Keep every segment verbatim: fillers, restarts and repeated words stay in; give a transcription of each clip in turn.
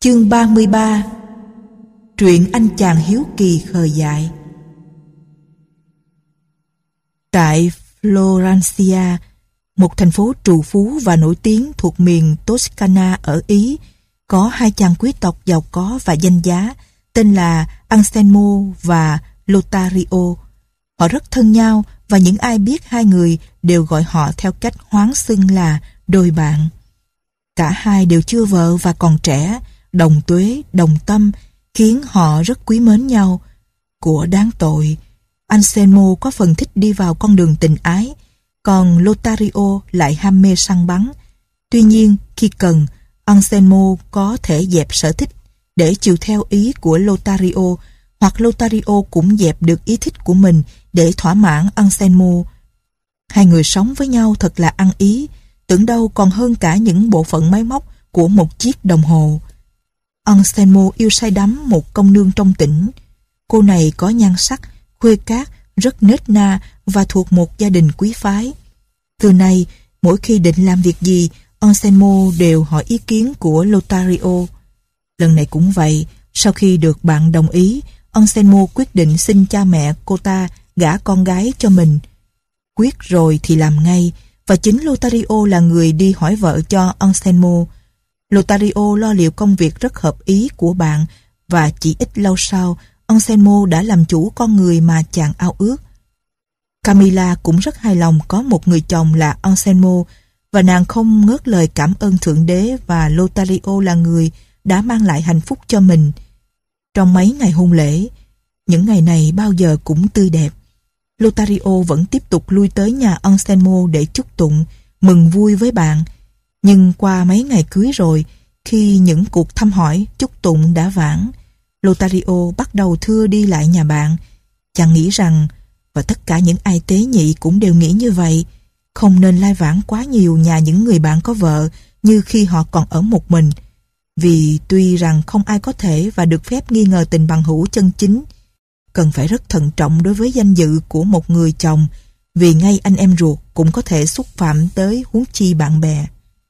Chương ba mươi ba. Truyện anh chàng hiếu kỳ khờ dại. Tại Florencia, một thành phố trù phú và nổi tiếng thuộc miền Toscana ở Ý, có hai chàng quý tộc giàu có và danh giá tên là Anselmo và Lotario. Họ rất thân nhau và những ai biết hai người đều gọi họ theo cách hoáng xưng là đôi bạn. Cả hai đều chưa vợ và còn trẻ, đồng tuế, đồng tâm, khiến họ rất quý mến nhau. Của đáng tội, Anselmo có phần thích đi vào con đường tình ái, còn Lotario lại ham mê săn bắn. Tuy nhiên, khi cần, Anselmo có thể dẹp sở thích để chiều theo ý của Lotario, hoặc Lotario cũng dẹp được ý thích của mình để thỏa mãn Anselmo. Hai người sống với nhau thật là ăn ý, tưởng đâu còn hơn cả những bộ phận máy móc của một chiếc đồng hồ. Anselmo yêu say đắm một công nương trong tỉnh. Cô này có nhan sắc, khuê cát, rất nết na và thuộc một gia đình quý phái. Từ nay, mỗi khi định làm việc gì, Anselmo đều hỏi ý kiến của Lotario. Lần này cũng vậy, sau khi được bạn đồng ý, Anselmo quyết định xin cha mẹ cô ta gả con gái cho mình. Quyết rồi thì làm ngay, và chính Lotario là người đi hỏi vợ cho Anselmo. Lotario lo liệu công việc rất hợp ý của bạn, và chỉ ít lâu sau, Anselmo đã làm chủ con người mà chàng ao ước. Camilla cũng rất hài lòng có một người chồng là Anselmo, và nàng không ngớt lời cảm ơn Thượng Đế và Lotario là người đã mang lại hạnh phúc cho mình. Trong mấy ngày hôn lễ, những ngày này bao giờ cũng tươi đẹp, Lotario vẫn tiếp tục lui tới nhà Anselmo để chúc tụng, mừng vui với bạn. Nhưng qua mấy ngày cưới rồi, khi những cuộc thăm hỏi, chúc tụng đã vãn, Lotario bắt đầu thưa đi lại nhà bạn. Chàng nghĩ rằng, và tất cả những ai tế nhị cũng đều nghĩ như vậy, không nên lai vãng quá nhiều nhà những người bạn có vợ như khi họ còn ở một mình. Vì tuy rằng không ai có thể và được phép nghi ngờ tình bằng hữu chân chính, cần phải rất thận trọng đối với danh dự của một người chồng, vì ngay anh em ruột cũng có thể xúc phạm tới, huống chi bạn bè.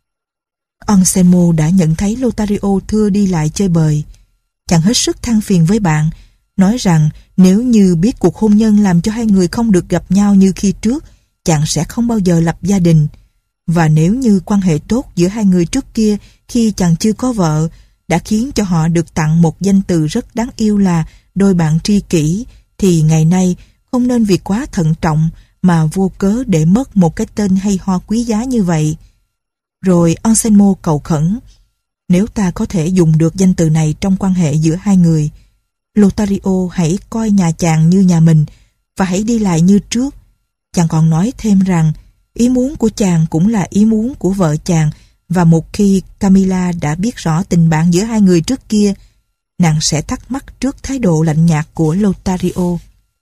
Anselmo đã nhận thấy Lotario thưa đi lại chơi bời. Chàng hết sức than phiền với bạn, nói rằng nếu như biết cuộc hôn nhân làm cho hai người không được gặp nhau như khi trước, chàng sẽ không bao giờ lập gia đình. Và nếu như quan hệ tốt giữa hai người trước kia khi chàng chưa có vợ đã khiến cho họ được tặng một danh từ rất đáng yêu là đôi bạn tri kỷ, thì ngày nay không nên vì quá thận trọng mà vô cớ để mất một cái tên hay ho quý giá như vậy. Rồi Anselmo cầu khẩn, nếu ta có thể dùng được danh từ này trong quan hệ giữa hai người, Lotario hãy coi nhà chàng như nhà mình và hãy đi lại như trước. Chàng còn nói thêm rằng ý muốn của chàng cũng là ý muốn của vợ chàng, và một khi Camilla đã biết rõ tình bạn giữa hai người trước kia, nàng sẽ thắc mắc trước thái độ lạnh nhạt của Lotario.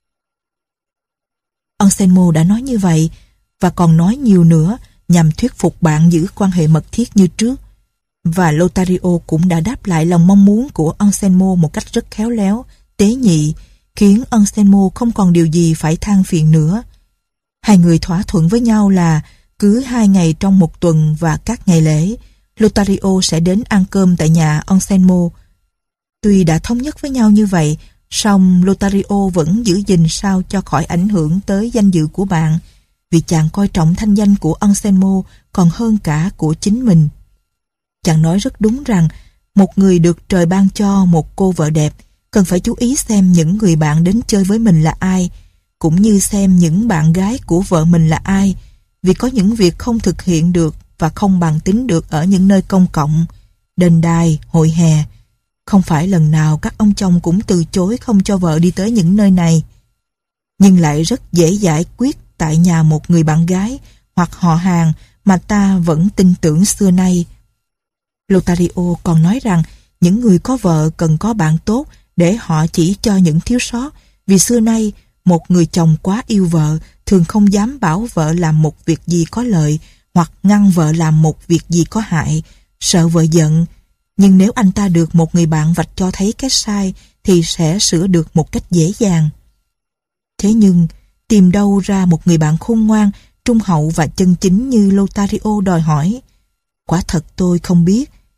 Anselmo đã nói như vậy và còn nói nhiều nữa nhằm thuyết phục bạn giữ quan hệ mật thiết như trước. Và Lotario cũng đã đáp lại lòng mong muốn của Anselmo một cách rất khéo léo, tế nhị, khiến Anselmo không còn điều gì phải than phiền nữa. Hai người thỏa thuận với nhau là cứ hai ngày trong một tuần và các ngày lễ, Lotario sẽ đến ăn cơm tại nhà Anselmo. Tuy đã thống nhất với nhau như vậy, song Lotario vẫn giữ gìn sao cho khỏi ảnh hưởng tới danh dự của bạn, vì chàng coi trọng thanh danh của Anselmo còn hơn cả của chính mình. Chàng nói rất đúng rằng một người được trời ban cho một cô vợ đẹp cần phải chú ý xem những người bạn đến chơi với mình là ai, cũng như xem những bạn gái của vợ mình là ai, vì có những việc không thực hiện được và không bàn tính được ở những nơi công cộng, đền đài, hội hè. Không phải lần nào các ông chồng cũng từ chối không cho vợ đi tới những nơi này, nhưng lại rất dễ giải quyết tại nhà một người bạn gái hoặc họ hàng mà ta vẫn tin tưởng xưa nay. Lotario còn nói rằng những người có vợ cần có bạn tốt để họ chỉ cho những thiếu sót, vì xưa nay một người chồng quá yêu vợ thường không dám bảo vợ làm một việc gì có lợi hoặc ngăn vợ làm một việc gì có hại, sợ vợ giận. Nhưng nếu anh ta được một người bạn vạch cho thấy cái sai thì sẽ sửa được một cách dễ dàng. Thế nhưng tìm đâu ra một người bạn khôn ngoan, trung hậu và chân chính như Lotario đòi hỏi? Quả thật tôi không biết.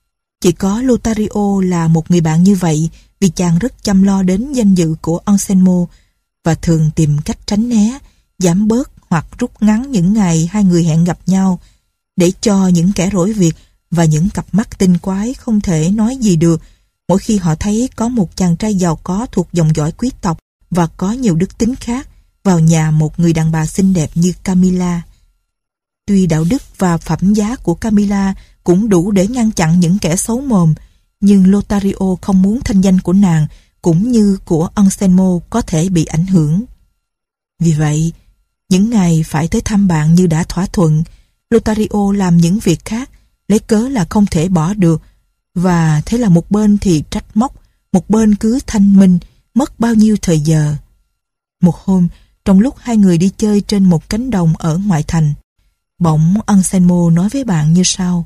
Chỉ có Lothario là một người bạn như vậy, vì chàng rất chăm lo đến danh dự của Anselmo và thường tìm cách tránh né, giảm bớt hoặc rút ngắn những ngày hai người hẹn gặp nhau, để cho những kẻ rỗi việc và những cặp mắt tinh quái không thể nói gì được mỗi khi họ thấy có một chàng trai giàu có thuộc dòng dõi quý tộc và có nhiều đức tính khác vào nhà một người đàn bà xinh đẹp như Camilla. Tuy đạo đức và phẩm giá của Camilla cũng đủ để ngăn chặn những kẻ xấu mồm, nhưng Lothario không muốn thanh danh của nàng cũng như của Anselmo có thể bị ảnh hưởng. Vì vậy, những ngày phải tới thăm bạn như đã thỏa thuận, Lothario làm những việc khác, lấy cớ là không thể bỏ được, và thế là một bên thì trách móc, một bên cứ thanh minh, mất bao nhiêu thời giờ. Một hôm, trong lúc hai người đi chơi trên một cánh đồng ở ngoại thành, bỗng Anselmo nói với bạn như sau: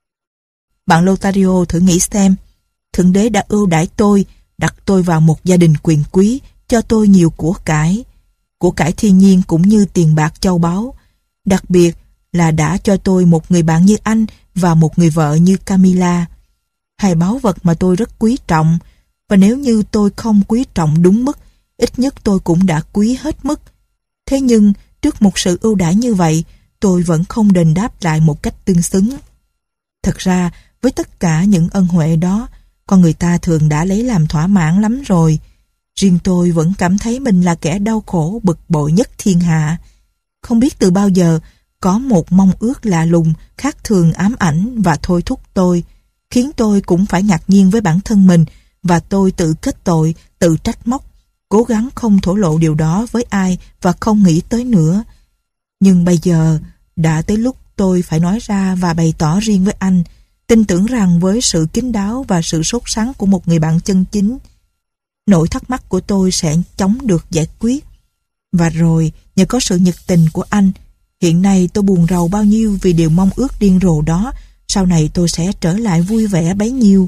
Bạn Lothario thử nghĩ xem, Thượng Đế đã ưu đãi tôi, đặt tôi vào một gia đình quyền quý, cho tôi nhiều của cải, của cải thiên nhiên cũng như tiền bạc châu báu. Đặc biệt là đã cho tôi một người bạn như anh và một người vợ như Camilla. Hai báu vật mà tôi rất quý trọng, và nếu như tôi không quý trọng đúng mức, ít nhất tôi cũng đã quý hết mức. Thế nhưng, trước một sự ưu đãi như vậy, tôi vẫn không đền đáp lại một cách tương xứng. Thật ra, với tất cả những ân huệ đó, con người ta thường đã lấy làm thỏa mãn lắm rồi. Riêng tôi vẫn cảm thấy mình là kẻ đau khổ bực bội nhất thiên hạ. Không biết từ bao giờ, có một mong ước lạ lùng, khác thường ám ảnh và thôi thúc tôi, khiến tôi cũng phải ngạc nhiên với bản thân mình, và tôi tự kết tội, tự trách móc, cố gắng không thổ lộ điều đó với ai và không nghĩ tới nữa. Nhưng bây giờ, đã tới lúc tôi phải nói ra và bày tỏ riêng với anh, tin tưởng rằng với sự kín đáo và sự sốt sắng của một người bạn chân chính, nỗi thắc mắc của tôi sẽ chóng được giải quyết. Và rồi, nhờ có sự nhiệt tình của anh, hiện nay tôi buồn rầu bao nhiêu vì điều mong ước điên rồ đó, sau này tôi sẽ trở lại vui vẻ bấy nhiêu.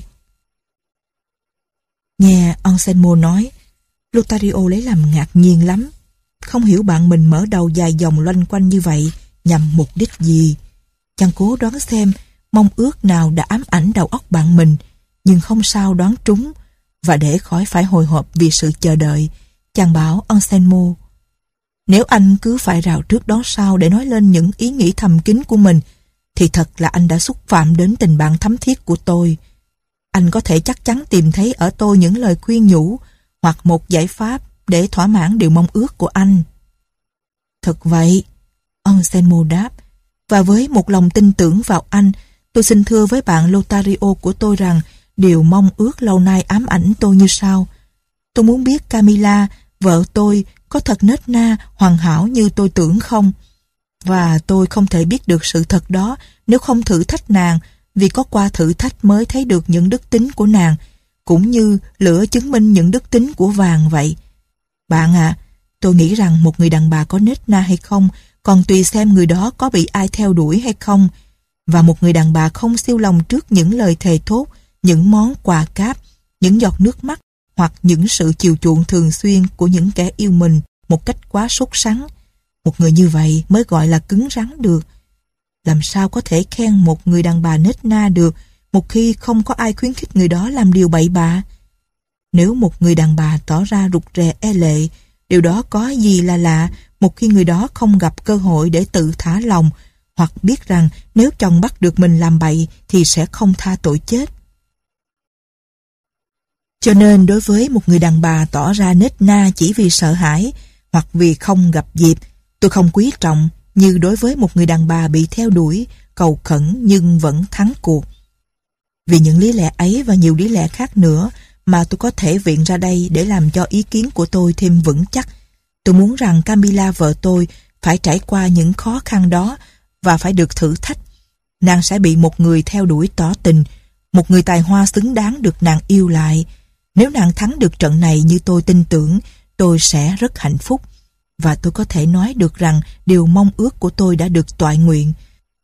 Nghe Anselmo nói, Lothario lấy làm ngạc nhiên lắm. Không hiểu bạn mình mở đầu dài dòng loanh quanh như vậy nhằm mục đích gì. Chàng cố đoán xem mong ước nào đã ám ảnh đầu óc bạn mình, nhưng không sao đoán trúng, và để khỏi phải hồi hộp vì sự chờ đợi, chàng bảo Anselmo: Nếu anh cứ phải rào trước đó sau để nói lên những ý nghĩ thầm kín của mình, thì thật là anh đã xúc phạm đến tình bạn thấm thiết của tôi. Anh có thể chắc chắn tìm thấy ở tôi những lời khuyên nhủ hoặc một giải pháp để thỏa mãn điều mong ước của anh. Thật vậy, Anselmo đáp, và với một lòng tin tưởng vào anh, tôi xin thưa với bạn Lothario của tôi rằng điều mong ước lâu nay ám ảnh tôi như sau. Tôi muốn biết Camilla, vợ tôi, có thật nết na, hoàn hảo như tôi tưởng không? Và tôi không thể biết được sự thật đó nếu không thử thách nàng, vì có qua thử thách mới thấy được những đức tính của nàng, cũng như lửa chứng minh những đức tính của vàng vậy. Bạn ạ, à, tôi nghĩ rằng một người đàn bà có nết na hay không còn tùy xem người đó có bị ai theo đuổi hay không. Và một người đàn bà không siêu lòng trước những lời thề thốt, những món quà cáp, những giọt nước mắt hoặc những sự chiều chuộng thường xuyên của những kẻ yêu mình một cách quá sốt sắng. Một người như vậy mới gọi là cứng rắn được. Làm sao có thể khen một người đàn bà nết na được một khi không có ai khuyến khích người đó làm điều bậy bạ? Nếu một người đàn bà tỏ ra rụt rè e lệ, điều đó có gì là lạ một khi người đó không gặp cơ hội để tự thả lòng, hoặc biết rằng nếu chồng bắt được mình làm bậy thì sẽ không tha tội chết. Cho nên đối với một người đàn bà tỏ ra nết na chỉ vì sợ hãi hoặc vì không gặp dịp, tôi không quý trọng như đối với một người đàn bà bị theo đuổi, cầu khẩn nhưng vẫn thắng cuộc. Vì những lý lẽ ấy và nhiều lý lẽ khác nữa mà tôi có thể viện ra đây để làm cho ý kiến của tôi thêm vững chắc, tôi muốn rằng Camilla vợ tôi phải trải qua những khó khăn đó và phải được thử thách. Nàng sẽ bị một người theo đuổi tỏ tình, một người tài hoa xứng đáng được nàng yêu lại. Nếu nàng thắng được trận này như tôi tin tưởng, tôi sẽ rất hạnh phúc. Và tôi có thể nói được rằng điều mong ước của tôi đã được toại nguyện.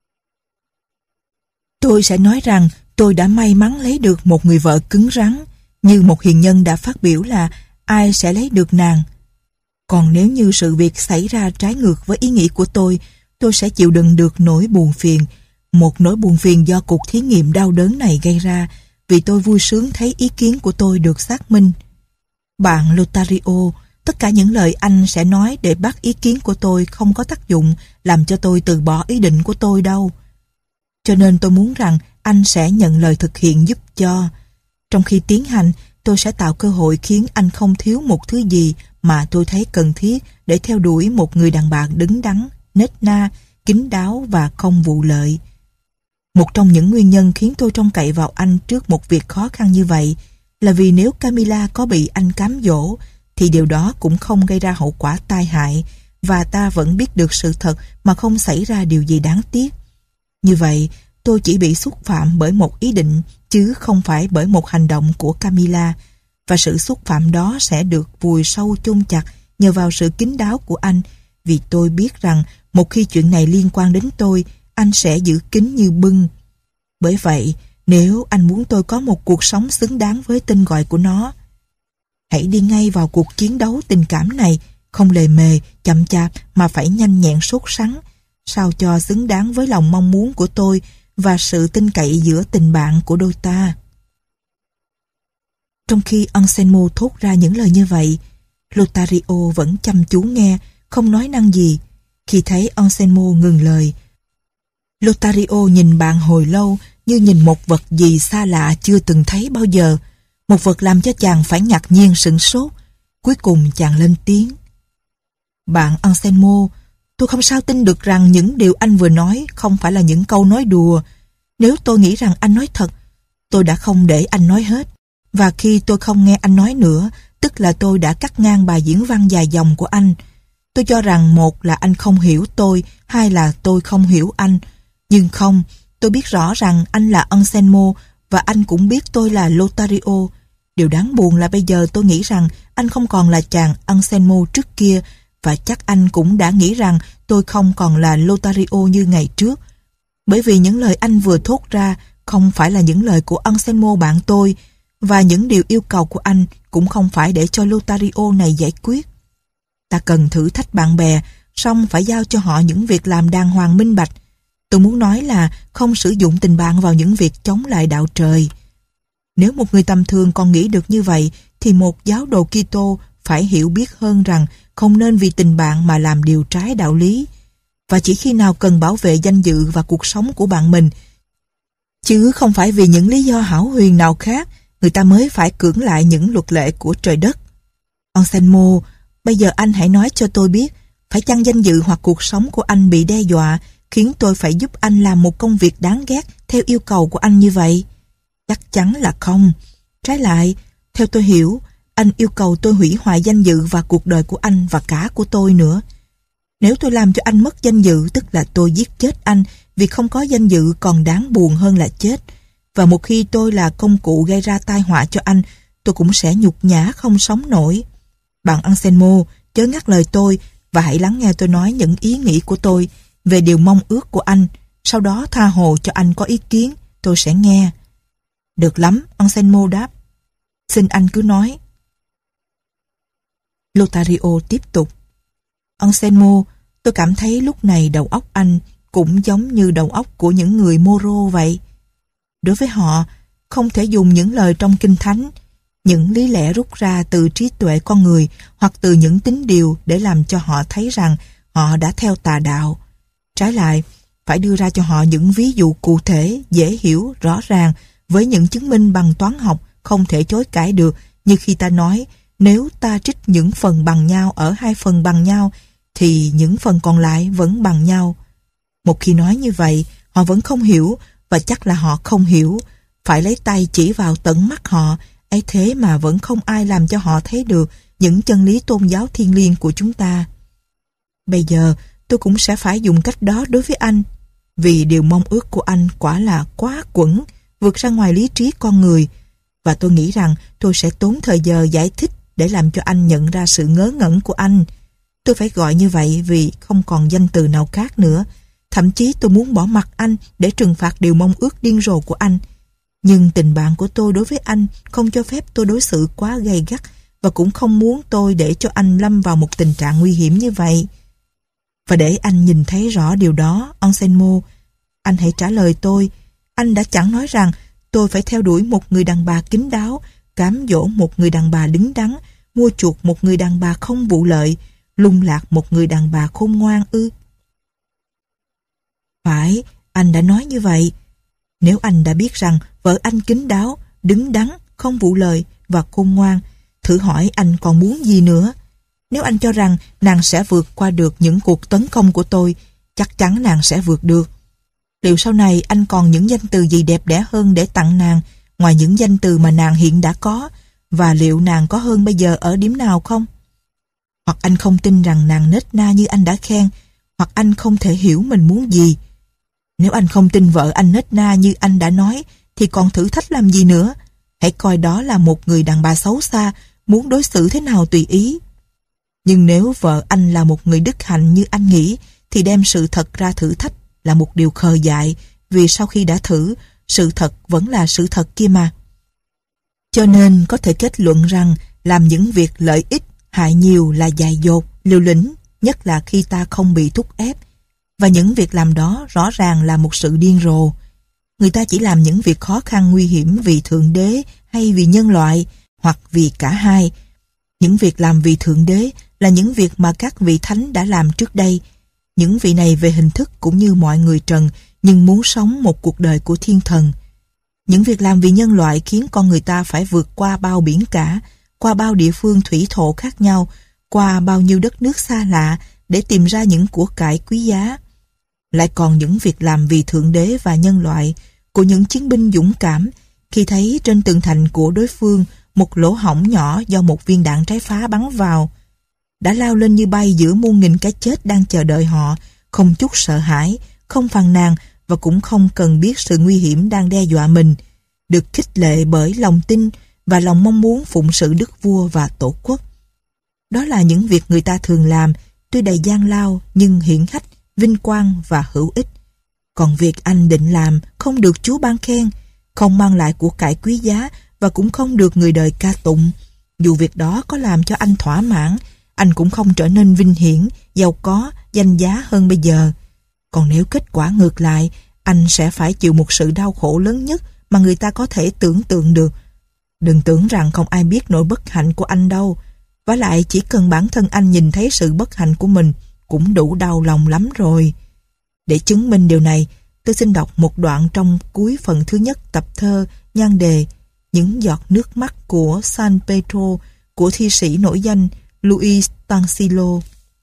Tôi sẽ nói rằng tôi đã may mắn lấy được một người vợ cứng rắn, như một hiền nhân đã phát biểu là ai sẽ lấy được nàng. Còn nếu như sự việc xảy ra trái ngược với ý nghĩ của tôi, tôi sẽ chịu đựng được nỗi buồn phiền, một nỗi buồn phiền do cuộc thí nghiệm đau đớn này gây ra, vì tôi vui sướng thấy ý kiến của tôi được xác minh. Bạn Lothario, tất cả những lời anh sẽ nói để bắt ý kiến của tôi không có tác dụng làm cho tôi từ bỏ ý định của tôi đâu. Cho nên tôi muốn rằng anh sẽ nhận lời thực hiện giúp cho. Trong khi tiến hành, tôi sẽ tạo cơ hội khiến anh không thiếu một thứ gì mà tôi thấy cần thiết để theo đuổi một người đàn bà đứng đắn, nết na, kín đáo và không vụ lợi. Một trong những nguyên nhân khiến tôi trông cậy vào anh trước một việc khó khăn như vậy là vì nếu Camilla có bị anh cám dỗ thì điều đó cũng không gây ra hậu quả tai hại và ta vẫn biết được sự thật mà không xảy ra điều gì đáng tiếc. Như vậy, tôi chỉ bị xúc phạm bởi một ý định chứ không phải bởi một hành động của Camilla, và sự xúc phạm đó sẽ được vùi sâu chôn chặt nhờ vào sự kín đáo của anh, vì tôi biết rằng một khi chuyện này liên quan đến tôi, anh sẽ giữ kín như bưng. Bởi vậy, nếu anh muốn tôi có một cuộc sống xứng đáng với tên gọi của nó, hãy đi ngay vào cuộc chiến đấu tình cảm này, không lề mề, chậm chạp mà phải nhanh nhẹn sốt sắng, sao cho xứng đáng với lòng mong muốn của tôi và sự tin cậy giữa tình bạn của đôi ta. Trong khi Anselmo thốt ra những lời như vậy, Lothario vẫn chăm chú nghe, không nói năng gì. Khi thấy Anselmo ngừng lời, Lothario nhìn bạn hồi lâu như nhìn một vật gì xa lạ chưa từng thấy bao giờ, một vật làm cho chàng phải ngạc nhiên sửng sốt. Cuối cùng chàng lên tiếng. Bạn Anselmo, tôi không sao tin được rằng những điều anh vừa nói không phải là những câu nói đùa. Nếu tôi nghĩ rằng anh nói thật, tôi đã không để anh nói hết. Và khi tôi không nghe anh nói nữa, tức là tôi đã cắt ngang bài diễn văn dài dòng của anh. Tôi cho rằng một là anh không hiểu tôi, hai là tôi không hiểu anh. Nhưng không, tôi biết rõ rằng anh là Anselmo và anh cũng biết tôi là Lothario. Điều đáng buồn là bây giờ tôi nghĩ rằng anh không còn là chàng Anselmo trước kia, và chắc anh cũng đã nghĩ rằng tôi không còn là Lothario như ngày trước. Bởi vì những lời anh vừa thốt ra không phải là những lời của Anselmo bạn tôi, và những điều yêu cầu của anh cũng không phải để cho Lothario này giải quyết. Ta cần thử thách bạn bè, song phải giao cho họ những việc làm đàng hoàng minh bạch. Tôi muốn nói là không sử dụng tình bạn vào những việc chống lại đạo trời. Nếu một người tầm thường còn nghĩ được như vậy, thì một giáo đồ Kitô phải hiểu biết hơn rằng không nên vì tình bạn mà làm điều trái đạo lý. Và chỉ khi nào cần bảo vệ danh dự và cuộc sống của bạn mình, chứ không phải vì những lý do hão huyền nào khác, người ta mới phải cưỡng lại những luật lệ của trời đất. Anselmo, bây giờ anh hãy nói cho tôi biết, phải chăng danh dự hoặc cuộc sống của anh bị đe dọa, khiến tôi phải giúp anh làm một công việc đáng ghét theo yêu cầu của anh như vậy? Chắc chắn là không. Trái lại, theo tôi hiểu, anh yêu cầu tôi hủy hoại danh dự và cuộc đời của anh và cả của tôi nữa. Nếu tôi làm cho anh mất danh dự, tức là tôi giết chết anh, vì không có danh dự còn đáng buồn hơn là chết. Và một khi tôi là công cụ gây ra tai họa cho anh, tôi cũng sẽ nhục nhã không sống nổi. Bạn Anselmo, chớ ngắt lời tôi và hãy lắng nghe tôi nói những ý nghĩ của tôi về điều mong ước của anh. Sau đó tha hồ cho anh có ý kiến, tôi sẽ nghe. Được lắm, Anselmo đáp. Xin anh cứ nói. Lothario tiếp tục. Anselmo, tôi cảm thấy lúc này đầu óc anh cũng giống như đầu óc của những người Moro vậy. Đối với họ, không thể dùng những lời trong Kinh Thánh, những lý lẽ rút ra từ trí tuệ con người hoặc từ những tín điều để làm cho họ thấy rằng họ đã theo tà đạo. Trái lại, phải đưa ra cho họ những ví dụ cụ thể, dễ hiểu, rõ ràng với những chứng minh bằng toán học không thể chối cãi được, như khi ta nói nếu ta trích những phần bằng nhau ở hai phần bằng nhau thì những phần còn lại vẫn bằng nhau. Một khi nói như vậy, họ vẫn không hiểu, và chắc là họ không hiểu. Phải lấy tay chỉ vào tận mắt họ, ấy thế mà vẫn không ai làm cho họ thấy được những chân lý tôn giáo thiêng liêng của chúng ta. Bây giờ tôi cũng sẽ phải dùng cách đó đối với anh, vì điều mong ước của anh quả là quá quẩn, vượt ra ngoài lý trí con người, và tôi nghĩ rằng tôi sẽ tốn thời giờ giải thích để làm cho anh nhận ra sự ngớ ngẩn của anh. Tôi phải gọi như vậy vì không còn danh từ nào khác nữa. Thậm chí tôi muốn bỏ mặc anh để trừng phạt điều mong ước điên rồ của anh. Nhưng tình bạn của tôi đối với anh không cho phép tôi đối xử quá gay gắt, và cũng không muốn tôi để cho anh lâm vào một tình trạng nguy hiểm như vậy. Và để anh nhìn thấy rõ điều đó, Anselmo, anh hãy trả lời tôi. Anh đã chẳng nói rằng Tôi phải theo đuổi một người đàn bà kín đáo, cám dỗ một người đàn bà đứng đắn, mua chuộc một người đàn bà không vụ lợi, lung lạc một người đàn bà khôn ngoan ư? Phải, anh đã nói như vậy. Nếu anh đã biết rằng vợ anh kín đáo, đứng đắn, không vụ lợi và khôn ngoan, thử hỏi anh còn muốn gì nữa? Nếu anh cho rằng nàng sẽ vượt qua được những cuộc tấn công của tôi, chắc chắn nàng sẽ vượt được. Liệu sau này anh còn những danh từ gì đẹp đẽ hơn để tặng nàng, ngoài những danh từ mà nàng hiện đã có, và liệu nàng có hơn bây giờ ở điểm nào không? Hoặc anh không tin rằng nàng nết na như anh đã khen, hoặc anh không thể hiểu mình muốn gì. Nếu anh không tin vợ anh nết na như anh đã nói, thì còn thử thách làm gì nữa? Hãy coi đó là một người đàn bà xấu xa, muốn đối xử thế nào tùy ý. Nhưng nếu vợ anh là một người đức hạnh như anh nghĩ, thì đem sự thật ra thử thách là một điều khờ dại, vì sau khi đã thử, sự thật vẫn là sự thật kia mà. Cho nên có thể kết luận rằng làm những việc lợi ích, hại nhiều là dại dột, liều lĩnh, nhất là khi ta không bị thúc ép. Và những việc làm đó rõ ràng là một sự điên rồ. Người ta chỉ làm những việc khó khăn nguy hiểm vì Thượng Đế hay vì nhân loại, hoặc vì cả hai. Những việc làm vì Thượng Đế là những việc mà các vị thánh đã làm trước đây. Những vị này về hình thức cũng như mọi người trần, nhưng muốn sống một cuộc đời của thiên thần. Những việc làm vì nhân loại khiến con người ta phải vượt qua bao biển cả, qua bao địa phương thủy thổ khác nhau, qua bao nhiêu đất nước xa lạ để tìm ra những của cải quý giá. Lại còn những việc làm vì Thượng Đế và nhân loại của những chiến binh dũng cảm khi thấy trên tường thành của đối phương một lỗ hổng nhỏ do một viên đạn trái phá bắn vào, đã lao lên như bay giữa muôn nghìn cái chết đang chờ đợi họ, không chút sợ hãi, không phàn nàn và cũng không cần biết sự nguy hiểm đang đe dọa mình, được khích lệ bởi lòng tin và lòng mong muốn phụng sự đức vua và tổ quốc. Đó là những việc người ta thường làm, tuy đầy gian lao nhưng hiển hách, vinh quang và hữu ích. Còn việc anh định làm không được Chúa ban khen, không mang lại của cải quý giá và cũng không được người đời ca tụng. Dù việc đó có làm cho anh thỏa mãn, anh cũng không trở nên vinh hiển, giàu có, danh giá hơn bây giờ. Còn nếu kết quả ngược lại, anh sẽ phải chịu một sự đau khổ lớn nhất mà người ta có thể tưởng tượng được. Đừng tưởng rằng không ai biết nỗi bất hạnh của anh đâu. Vả lại chỉ cần bản thân anh nhìn thấy sự bất hạnh của mình cũng đủ đau lòng lắm rồi. Để chứng minh điều này, tôi xin đọc một đoạn trong cuối phần thứ nhất tập thơ nhan đề Những giọt nước mắt của San Pedro của thi sĩ nổi danh Luis Tansilo.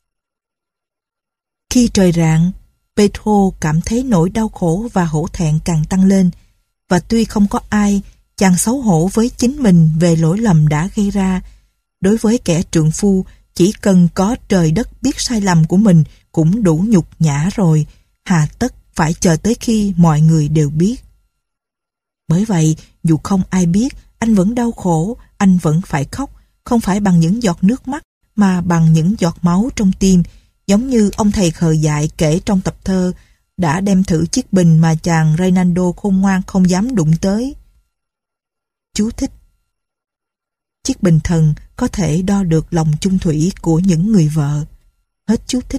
Khi trời rạng, Pedro cảm thấy nỗi đau khổ và hổ thẹn càng tăng lên, và tuy không có ai, chàng xấu hổ với chính mình về lỗi lầm đã gây ra. Đối với kẻ trượng phu, chỉ cần có trời đất biết sai lầm của mình cũng đủ nhục nhã rồi, hà tất phải chờ tới khi mọi người đều biết. Bởi vậy, dù không ai biết, anh vẫn đau khổ, anh vẫn phải khóc, không phải bằng những giọt nước mắt, mà bằng những giọt máu trong tim, giống như ông thầy khờ dại kể trong tập thơ đã đem thử chiếc bình mà chàng Reynaldo khôn ngoan không dám đụng tới. Chú thích: chiếc bình thần có thể đo được lòng chung thủy của những người vợ. Hết chú thích.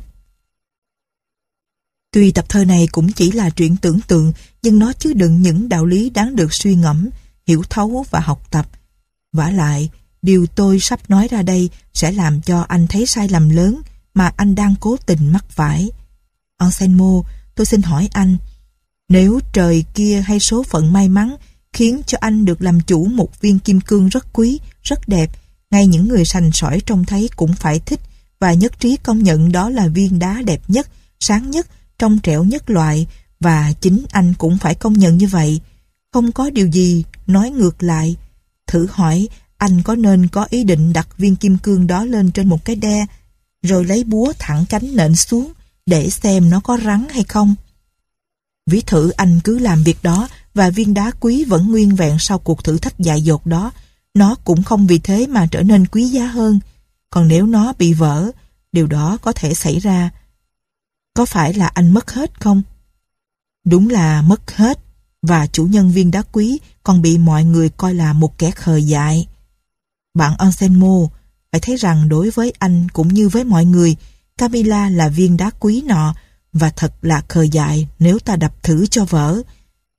Tuy tập thơ này cũng chỉ là truyện tưởng tượng, nhưng nó chứa đựng những đạo lý đáng được suy ngẫm, hiểu thấu và học tập. Vả lại, điều tôi sắp nói ra đây sẽ làm cho anh thấy sai lầm lớn mà anh đang cố tình mắc phải. Anselmo, tôi xin hỏi anh, nếu trời kia hay số phận may mắn khiến cho anh được làm chủ một viên kim cương rất quý, rất đẹp, ngay những người sành sỏi trông thấy cũng phải thích và nhất trí công nhận đó là viên đá đẹp nhất, sáng nhất, trong trẻo nhất loại, và chính anh cũng phải công nhận như vậy. Không có điều gì nói ngược lại. Thử hỏi, anh có nên có ý định đặt viên kim cương đó lên trên một cái đe, rồi lấy búa thẳng cánh nện xuống để xem nó có rắn hay không? Ví thử anh cứ làm việc đó và viên đá quý vẫn nguyên vẹn sau cuộc thử thách dại dột đó, nó cũng không vì thế mà trở nên quý giá hơn. Còn nếu nó bị vỡ, điều đó có thể xảy ra. Có phải là anh mất hết không? Đúng là mất hết, và chủ nhân viên đá quý còn bị mọi người coi là một kẻ khờ dại. Bạn Anselmo, phải thấy rằng đối với anh cũng như với mọi người, Camilla là viên đá quý nọ, và thật là khờ dại nếu ta đập thử cho vỡ.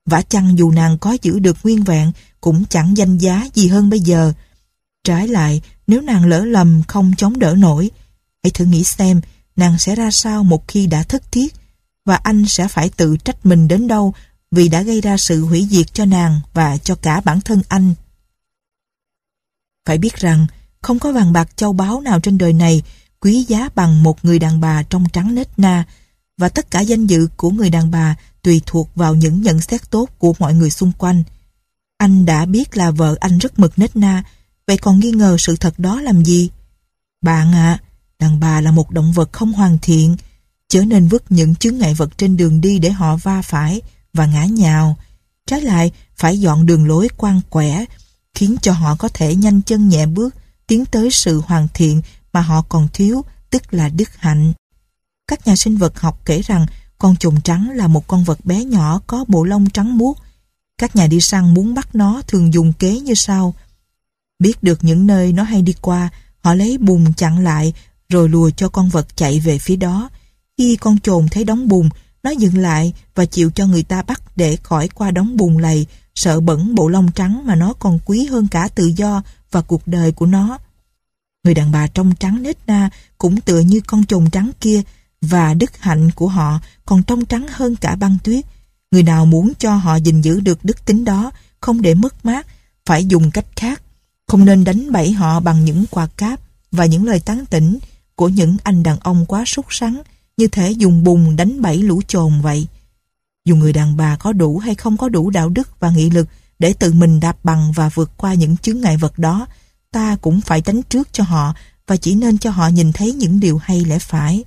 Vả chăng dù nàng có giữ được nguyên vẹn cũng chẳng danh giá gì hơn bây giờ. Trái lại, nếu nàng lỡ lầm không chống đỡ nổi, hãy thử nghĩ xem nàng sẽ ra sao một khi đã thất thiết, và anh sẽ phải tự trách mình đến đâu vì đã gây ra sự hủy diệt cho nàng và cho cả bản thân anh. Phải biết rằng, không có vàng bạc châu báu nào trên đời này quý giá bằng một người đàn bà trong trắng nết na, và tất cả danh dự của người đàn bà tùy thuộc vào những nhận xét tốt của mọi người xung quanh. Anh đã biết là vợ anh rất mực nết na, vậy còn nghi ngờ sự thật đó làm gì? Bạn ạ, à, đàn bà là một động vật không hoàn thiện, chớ nên vứt những chướng ngại vật trên đường đi để họ va phải và ngã nhào. Trái lại, phải dọn đường lối quang quẻ, khiến cho họ có thể nhanh chân nhẹ bước tiến tới sự hoàn thiện mà họ còn thiếu, tức là đức hạnh. Các nhà sinh vật học kể rằng con trùng trắng là một con vật bé nhỏ có bộ lông trắng muốt. Các nhà đi săn muốn bắt nó thường dùng kế như sau. Biết được những nơi nó hay đi qua, họ lấy bùn chặn lại rồi lùa cho con vật chạy về phía đó. Khi con trồn thấy đống bùn, nó dừng lại và chịu cho người ta bắt để khỏi qua đống bùn lầy, sợ bẩn bộ lông trắng mà nó còn quý hơn cả tự do và cuộc đời của nó. Người đàn bà trong trắng nết na cũng tựa như con trồn trắng kia, và đức hạnh của họ còn trong trắng hơn cả băng tuyết. Người nào muốn cho họ gìn giữ được đức tính đó, không để mất mát, phải dùng cách khác. Không nên đánh bẫy họ bằng những quà cáp và những lời tán tỉnh của những anh đàn ông quá sốt sắng, như thể dùng bùn đánh bẫy lũ chồn vậy. Dù người đàn bà có đủ hay không có đủ đạo đức và nghị lực để tự mình đạp bằng và vượt qua những chướng ngại vật đó, ta cũng phải tránh trước cho họ và chỉ nên cho họ nhìn thấy những điều hay lẽ phải.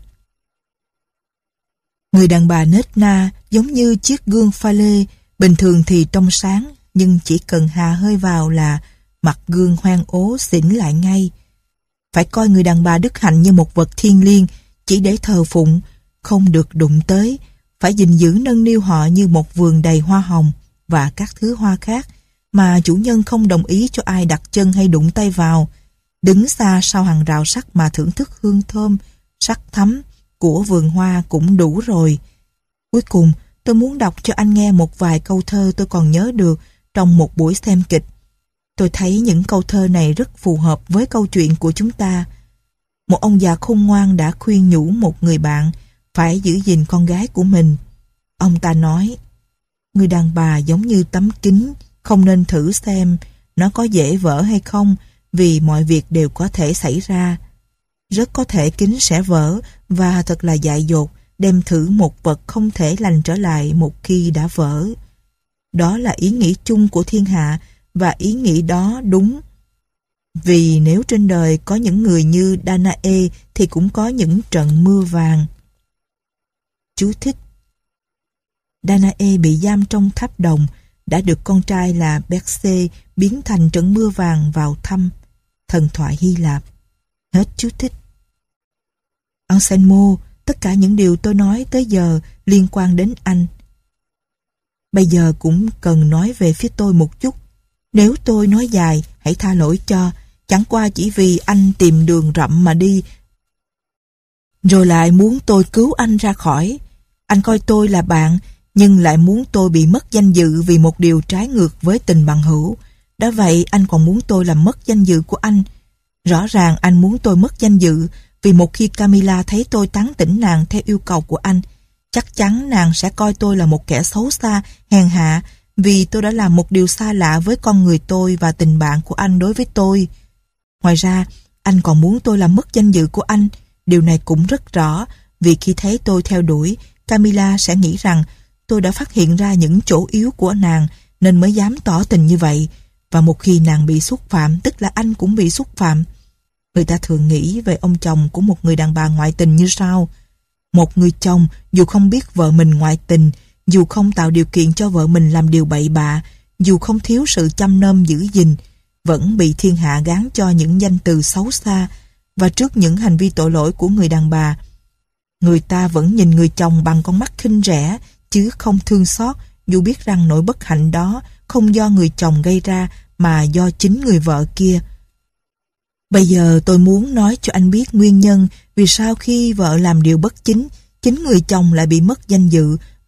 Người đàn bà nết na giống như chiếc gương pha lê, bình thường thì trong sáng, nhưng chỉ cần hà hơi vào là mặt gương hoang ố xỉn lại ngay. Phải coi người đàn bà đức hạnh như một vật thiêng liêng, chỉ để thờ phụng, không được đụng tới, phải gìn giữ nâng niu họ như một vườn đầy hoa hồng và các thứ hoa khác mà chủ nhân không đồng ý cho ai đặt chân hay đụng tay vào. Đứng xa sau hàng rào sắt mà thưởng thức hương thơm, sắc thắm của vườn hoa cũng đủ rồi. Cuối cùng, tôi muốn đọc cho anh nghe một vài câu thơ tôi còn nhớ được trong một buổi xem kịch. Tôi thấy những câu thơ này rất phù hợp với câu chuyện của chúng ta. Một ông già khôn ngoan đã khuyên nhủ một người bạn phải giữ gìn con gái của mình. Ông ta nói, người đàn bà giống như tấm kính, không nên thử xem nó có dễ vỡ hay không, vì mọi việc đều có thể xảy ra. Rất có thể kính sẽ vỡ và thật là dại dột đem thử một vật không thể lành trở lại một khi đã vỡ. Đó là ý nghĩ chung của thiên hạ, và ý nghĩ đó đúng. Vì nếu trên đời có những người như Danae thì cũng có những trận mưa vàng. Chú thích: Danae bị giam trong tháp đồng, đã được con trai là Perse biến thành trận mưa vàng vào thăm. Thần thoại Hy Lạp. Hết chú thích. Anselmo, tất cả những điều tôi nói tới giờ liên quan đến anh. Bây giờ cũng cần nói về phía tôi một chút. Nếu tôi nói dài, hãy tha lỗi cho, chẳng qua chỉ vì anh tìm đường rậm mà đi, rồi lại muốn tôi cứu anh ra khỏi. Anh coi tôi là bạn, nhưng lại muốn tôi bị mất danh dự vì một điều trái ngược với tình bằng hữu. Đã vậy, anh còn muốn tôi làm mất danh dự của anh. Rõ ràng anh muốn tôi mất danh dự, vì một khi Camilla thấy tôi tán tỉnh nàng theo yêu cầu của anh, chắc chắn nàng sẽ coi tôi là một kẻ xấu xa, hèn hạ, vì tôi đã làm một điều xa lạ với con người tôi và tình bạn của anh đối với tôi. Ngoài ra, anh còn muốn tôi làm mất danh dự của anh. Điều này cũng rất rõ, vì khi thấy tôi theo đuổi, Camilla sẽ nghĩ rằng tôi đã phát hiện ra những chỗ yếu của nàng nên mới dám tỏ tình như vậy. Và một khi nàng bị xúc phạm, tức là anh cũng bị xúc phạm. Người ta thường nghĩ về ông chồng của một người đàn bà ngoại tình như sau. Một người chồng dù không biết vợ mình ngoại tình, dù không tạo điều kiện cho vợ mình làm điều bậy bạ, dù không thiếu sự chăm nom giữ gìn, vẫn bị thiên hạ gán cho những danh từ xấu xa. Và trước những hành vi tội lỗi của người đàn bà, người ta vẫn nhìn người chồng bằng con mắt khinh rẻ, chứ không thương xót, dù biết rằng nỗi bất hạnh đó không do người chồng gây ra mà do chính người vợ kia. Bây giờ tôi muốn nói cho anh biết nguyên nhân vì sao khi vợ làm điều bất chính, chính người chồng lại bị mất danh dự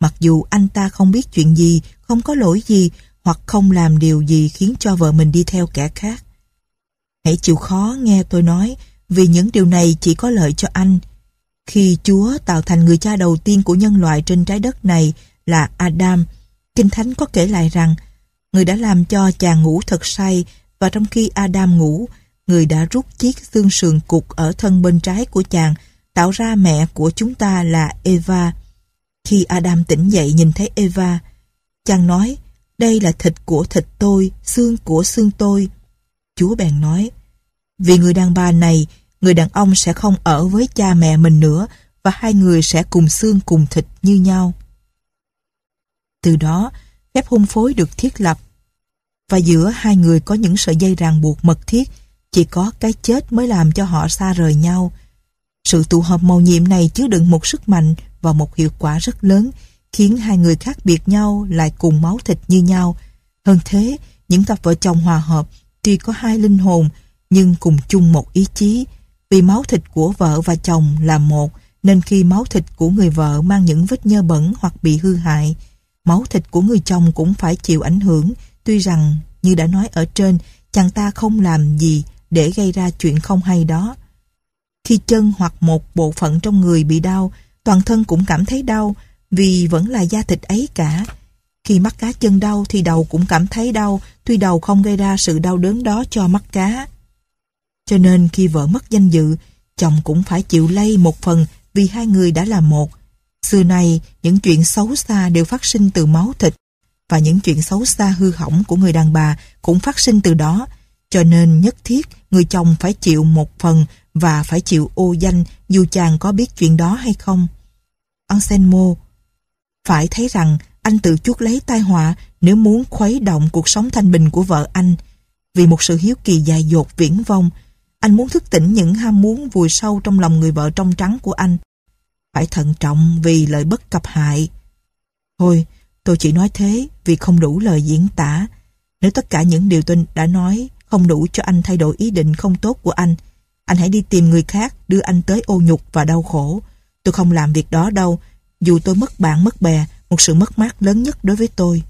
mặc dù anh ta không biết chuyện gì, không có lỗi gì, hoặc không làm điều gì khiến cho vợ mình đi theo kẻ khác. Hãy chịu khó nghe tôi nói, vì những điều này chỉ có lợi cho anh. Khi Chúa tạo thành người cha đầu tiên của nhân loại trên trái đất này là Adam, Kinh Thánh có kể lại rằng người đã làm cho chàng ngủ thật say, và trong khi Adam ngủ, người đã rút chiếc xương sườn cụt ở thân bên trái của chàng, tạo ra mẹ của chúng ta là Eva. Khi Adam tỉnh dậy nhìn thấy Eva, chàng nói, đây là thịt của thịt tôi, xương của xương tôi. Chúa bèn nói, vì người đàn bà này, người đàn ông sẽ không ở với cha mẹ mình nữa, và hai người sẽ cùng xương cùng thịt như nhau. Từ đó, phép hôn phối được thiết lập, và giữa hai người có những sợi dây ràng buộc mật thiết, chỉ có cái chết mới làm cho họ xa rời nhau. Sự tụ hợp mầu nhiệm này chứa đựng một sức mạnh và một hiệu quả rất lớn, khiến hai người khác biệt nhau lại cùng máu thịt như nhau. Hơn thế, những cặp vợ chồng hòa hợp tuy có hai linh hồn nhưng cùng chung một ý chí. Vì máu thịt của vợ và chồng là một, nên khi máu thịt của người vợ mang những vết nhơ bẩn hoặc bị hư hại, máu thịt của người chồng cũng phải chịu ảnh hưởng, tuy rằng, như đã nói ở trên, chàng ta không làm gì để gây ra chuyện không hay đó. Khi chân hoặc một bộ phận trong người bị đau, toàn thân cũng cảm thấy đau, vì vẫn là da thịt ấy cả. Khi mắt cá chân đau thì đầu cũng cảm thấy đau, tuy đầu không gây ra sự đau đớn đó cho mắt cá. Cho nên khi vợ mất danh dự, chồng cũng phải chịu lây một phần, vì hai người đã là một. Xưa nay, những chuyện xấu xa đều phát sinh từ máu thịt, và những chuyện xấu xa hư hỏng của người đàn bà cũng phát sinh từ đó. Cho nên nhất thiết người chồng phải chịu một phần và phải chịu ô danh, dù chàng có biết chuyện đó hay không. Anselmo phải thấy rằng anh tự chuốc lấy tai họa nếu muốn khuấy động cuộc sống thanh bình của vợ anh. Vì một sự hiếu kỳ dại dột viển vông, anh muốn thức tỉnh những ham muốn vùi sâu trong lòng người vợ trong trắng của anh. Phải thận trọng vì lợi bất cập hại. Thôi, tôi chỉ nói thế vì không đủ lời diễn tả. Nếu tất cả những điều tôi đã nói không đủ cho anh thay đổi ý định không tốt của anh, anh hãy đi tìm người khác đưa anh tới ô nhục và đau khổ. Tôi không làm việc đó đâu, dù tôi mất bạn mất bè, một sự mất mát lớn nhất đối với tôi.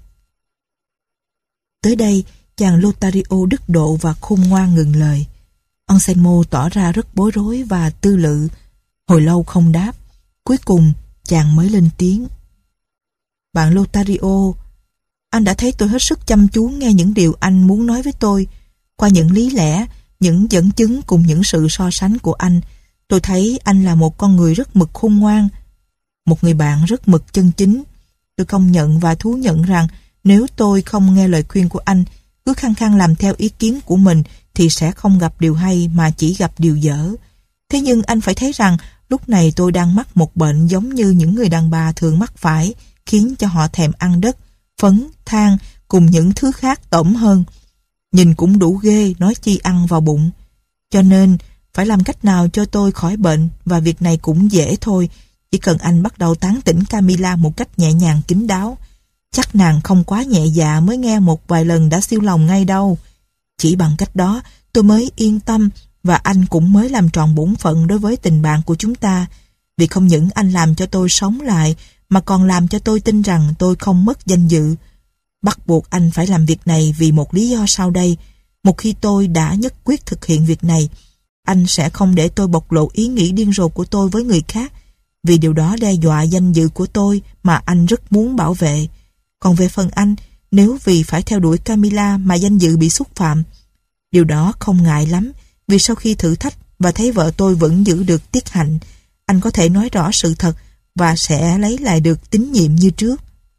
Tới đây, chàng Lothario đức độ và khôn ngoan ngừng lời. Anselmo tỏ ra rất bối rối và tư lự. Hồi lâu không đáp. Cuối cùng, chàng mới lên tiếng. Bạn Lothario, anh đã thấy tôi hết sức chăm chú nghe những điều anh muốn nói với tôi. Qua những lý lẽ, những dẫn chứng cùng những sự so sánh của anh, tôi thấy anh là một con người rất mực khôn ngoan, một người bạn rất mực chân chính. Tôi công nhận và thú nhận rằng nếu tôi không nghe lời khuyên của anh, cứ khăng khăng làm theo ý kiến của mình, thì sẽ không gặp điều hay mà chỉ gặp điều dở. Thế nhưng anh phải thấy rằng lúc này tôi đang mắc một bệnh giống như những người đàn bà thường mắc phải, khiến cho họ thèm ăn đất, phấn, than cùng những thứ khác tởm hơn. Nhìn cũng đủ ghê, nói chi ăn vào bụng. Cho nên phải làm cách nào cho tôi khỏi bệnh, và việc này cũng dễ thôi. Chỉ cần anh bắt đầu tán tỉnh Camilla một cách nhẹ nhàng kín đáo. Chắc nàng không quá nhẹ dạ mới nghe một vài lần đã siêu lòng ngay đâu. Chỉ bằng cách đó tôi mới yên tâm, và anh cũng mới làm tròn bổn phận đối với tình bạn của chúng ta. Vì không những anh làm cho tôi sống lại, mà còn làm cho tôi tin rằng tôi không mất danh dự. Bắt buộc anh phải làm việc này vì một lý do sau đây. Một khi tôi đã nhất quyết thực hiện việc này, anh sẽ không để tôi bộc lộ ý nghĩ điên rồ của tôi với người khác, vì điều đó đe dọa danh dự của tôi mà anh rất muốn bảo vệ. Còn về phần anh, nếu vì phải theo đuổi Camilla mà danh dự bị xúc phạm, điều đó không ngại lắm, vì sau khi thử thách và thấy vợ tôi vẫn giữ được tiết hạnh, anh có thể nói rõ sự thật và sẽ lấy lại được tín nhiệm như trước.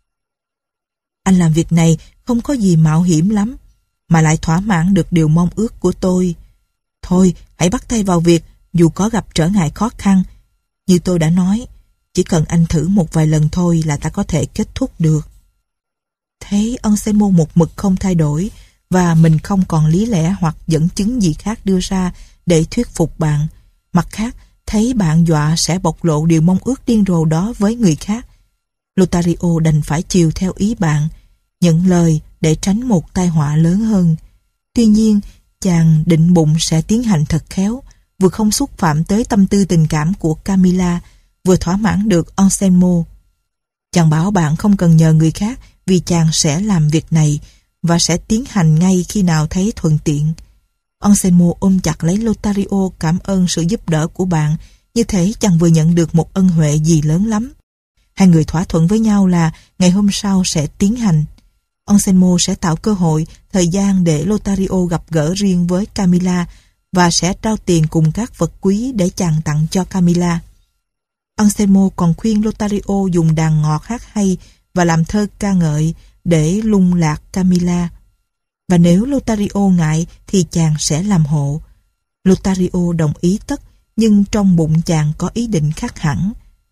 Anh làm việc này không có gì mạo hiểm lắm, mà lại thỏa mãn được điều mong ước của tôi. Thôi, hãy bắt tay vào việc, dù có gặp trở ngại khó khăn. Như tôi đã nói, chỉ cần anh thử một vài lần thôi là ta có thể kết thúc được. Thấy Anselmo một mực không thay đổi, và mình không còn lý lẽ hoặc dẫn chứng gì khác đưa ra để thuyết phục bạn. Mặt khác, thấy bạn dọa sẽ bộc lộ điều mong ước điên rồ đó với người khác, Lothario đành phải chiều theo ý bạn, nhận lời để tránh một tai họa lớn hơn. Tuy nhiên, chàng định bụng sẽ tiến hành thật khéo, vừa không xúc phạm tới tâm tư tình cảm của Camilla, vừa thỏa mãn được Anselmo. Chàng bảo bạn không cần nhờ người khác vì chàng sẽ làm việc này và sẽ tiến hành ngay khi nào thấy thuận tiện. Anselmo ôm chặt lấy Lothario cảm ơn sự giúp đỡ của bạn, như thể chàng vừa nhận được một ân huệ gì lớn lắm. Hai người thỏa thuận với nhau là ngày hôm sau sẽ tiến hành. Anselmo sẽ tạo cơ hội, thời gian để Lothario gặp gỡ riêng với Camilla và sẽ trao tiền cùng các vật quý để chàng tặng cho Camilla. Anselmo còn khuyên Lothario dùng đàn ngọt hát hay và làm thơ ca ngợi để lung lạc Camilla. Và nếu Lothario ngại thì chàng sẽ làm hộ. Lothario đồng ý tất, nhưng trong bụng chàng có ý định khác hẳn.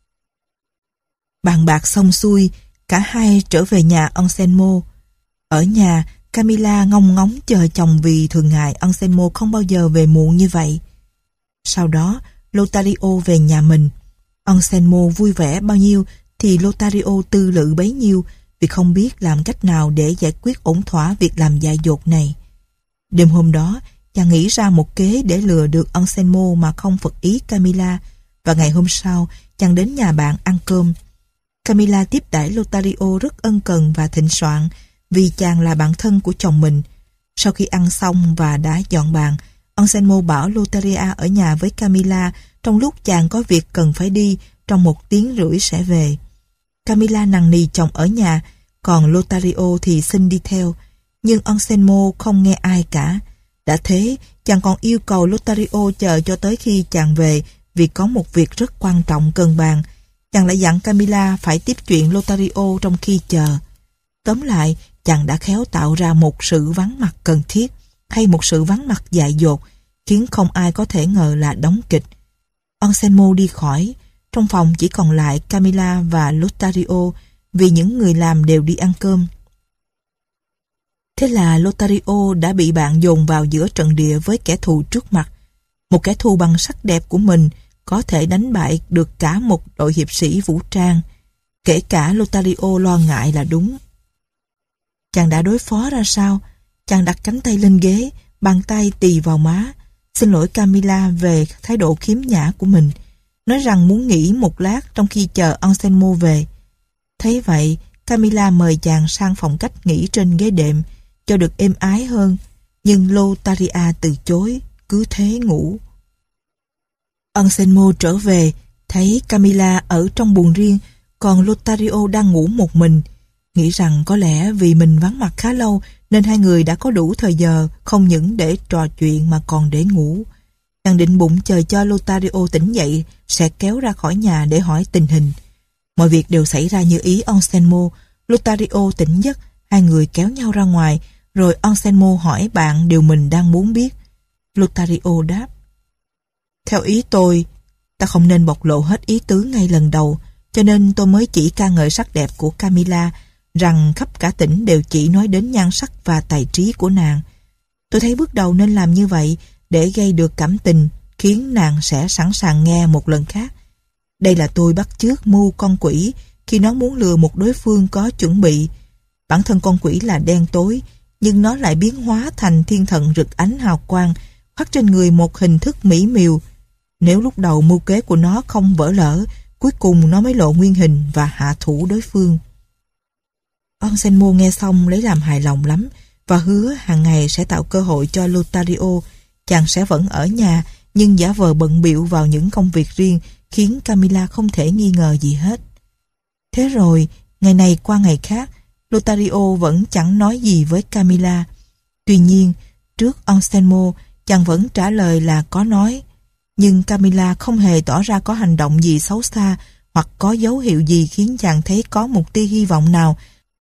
Bàn bạc xong xuôi, cả hai trở về nhà Anselmo. Ở nhà, Camilla ngóng ngóng chờ chồng vì thường ngày Anselmo không bao giờ về muộn như vậy. Sau đó, Lothario về nhà mình. Anselmo vui vẻ bao nhiêu thì Lothario tư lự bấy nhiêu, vì không biết làm cách nào để giải quyết ổn thỏa việc làm dại dột này. Đêm hôm đó, chàng nghĩ ra một kế để lừa được Anselmo mà không phật ý Camilla, và ngày hôm sau, chàng đến nhà bạn ăn cơm. Camilla tiếp đãi Lothario rất ân cần và thịnh soạn, vì chàng là bạn thân của chồng mình. Sau khi ăn xong và đã dọn bàn, Anselmo bảo Lothario ở nhà với Camilla trong lúc chàng có việc cần phải đi, trong một tiếng rưỡi sẽ về. Camilla nằng nì chồng ở nhà, còn Lothario thì xin đi theo. Nhưng Anselmo không nghe ai cả. Đã thế, chàng còn yêu cầu Lothario chờ cho tới khi chàng về vì có một việc rất quan trọng cần bàn. Chàng lại dặn Camilla phải tiếp chuyện Lothario trong khi chờ. Tóm lại, chàng đã khéo tạo ra một sự vắng mặt cần thiết hay một sự vắng mặt dại dột, khiến không ai có thể ngờ là đóng kịch. Anselmo đi khỏi. Trong phòng chỉ còn lại Camilla và Lothario, vì những người làm đều đi ăn cơm. Thế là Lothario đã bị bạn dồn vào giữa trận địa với kẻ thù trước mặt. Một kẻ thù bằng sắc đẹp của mình có thể đánh bại được cả một đội hiệp sĩ vũ trang. Kể cả Lothario lo ngại là đúng. Chàng đã đối phó ra sao? Chàng đặt cánh tay lên ghế, bàn tay tì vào má, xin lỗi Camilla về thái độ khiếm nhã của mình, nói rằng muốn nghỉ một lát trong khi chờ Anselmo về. Thấy vậy, Camilla mời chàng sang phòng khách nghỉ trên ghế đệm, cho được êm ái hơn, nhưng Lothario từ chối, cứ thế ngủ. Anselmo trở về, thấy Camilla ở trong buồng riêng, còn Lothario đang ngủ một mình, nghĩ rằng có lẽ vì mình vắng mặt khá lâu nên hai người đã có đủ thời giờ không những để trò chuyện mà còn để ngủ. Chàng định bụng chờ cho Lothario tỉnh dậy sẽ kéo ra khỏi nhà để hỏi tình hình. Mọi việc đều xảy ra như ý Anselmo. Lothario tỉnh giấc, hai người kéo nhau ra ngoài, rồi Anselmo hỏi bạn điều mình đang muốn biết. Lothario đáp: Theo ý tôi, ta không nên bộc lộ hết ý tứ ngay lần đầu, cho nên tôi mới chỉ ca ngợi sắc đẹp của Camilla, rằng khắp cả tỉnh đều chỉ nói đến nhan sắc và tài trí của nàng. Tôi thấy bước đầu nên làm như vậy để gây được cảm tình, khiến nàng sẽ sẵn sàng nghe một lần khác. Đây là tôi bắt chước mưu con quỷ khi nó muốn lừa một đối phương có chuẩn bị. Bản thân con quỷ là đen tối, nhưng nó lại biến hóa thành thiên thần rực ánh hào quang, khoác trên người một hình thức mỹ miều. Nếu lúc đầu mưu kế của nó không vỡ lỡ, cuối cùng nó mới lộ nguyên hình và hạ thủ đối phương. Anselmo nghe xong lấy làm hài lòng lắm và hứa hàng ngày sẽ tạo cơ hội cho Lothario. Chàng sẽ vẫn ở nhà nhưng giả vờ bận bịu vào những công việc riêng, khiến Camilla không thể nghi ngờ gì hết. Thế rồi, ngày này qua ngày khác, Lothario vẫn chẳng nói gì với Camilla. Tuy nhiên, trước Anselmo, chàng vẫn trả lời là có nói. Nhưng Camilla không hề tỏ ra có hành động gì xấu xa hoặc có dấu hiệu gì khiến chàng thấy có một tia hy vọng nào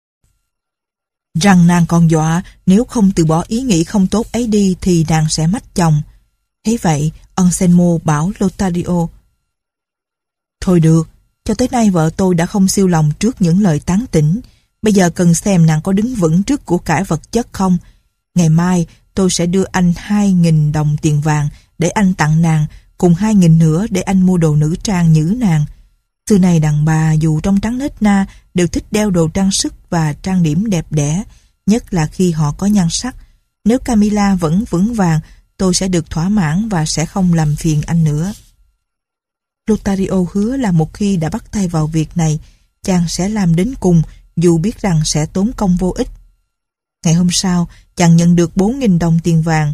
rằng nàng còn dọa nếu không từ bỏ ý nghĩ không tốt ấy đi thì nàng sẽ mách chồng. Thế vậy, Anselmo bảo Lothario: Thôi được, cho tới nay vợ tôi đã không siêu lòng trước những lời tán tỉnh. Bây giờ cần xem nàng có đứng vững trước của cải vật chất không. Ngày mai tôi sẽ đưa anh hai nghìn đồng tiền vàng để anh tặng nàng, cùng hai nghìn nữa để anh mua đồ nữ trang nhử nàng. Xưa này đàn bà dù trong trắng nết na đều thích đeo đồ trang sức và trang điểm đẹp đẽ, nhất là khi họ có nhan sắc. Nếu Camilla vẫn vững vàng, tôi sẽ được thỏa mãn và sẽ không làm phiền anh nữa. Lothario hứa là một khi đã bắt tay vào việc này, chàng sẽ làm đến cùng dù biết rằng sẽ tốn công vô ích. Ngày hôm sau, chàng nhận được bốn nghìn đồng tiền vàng.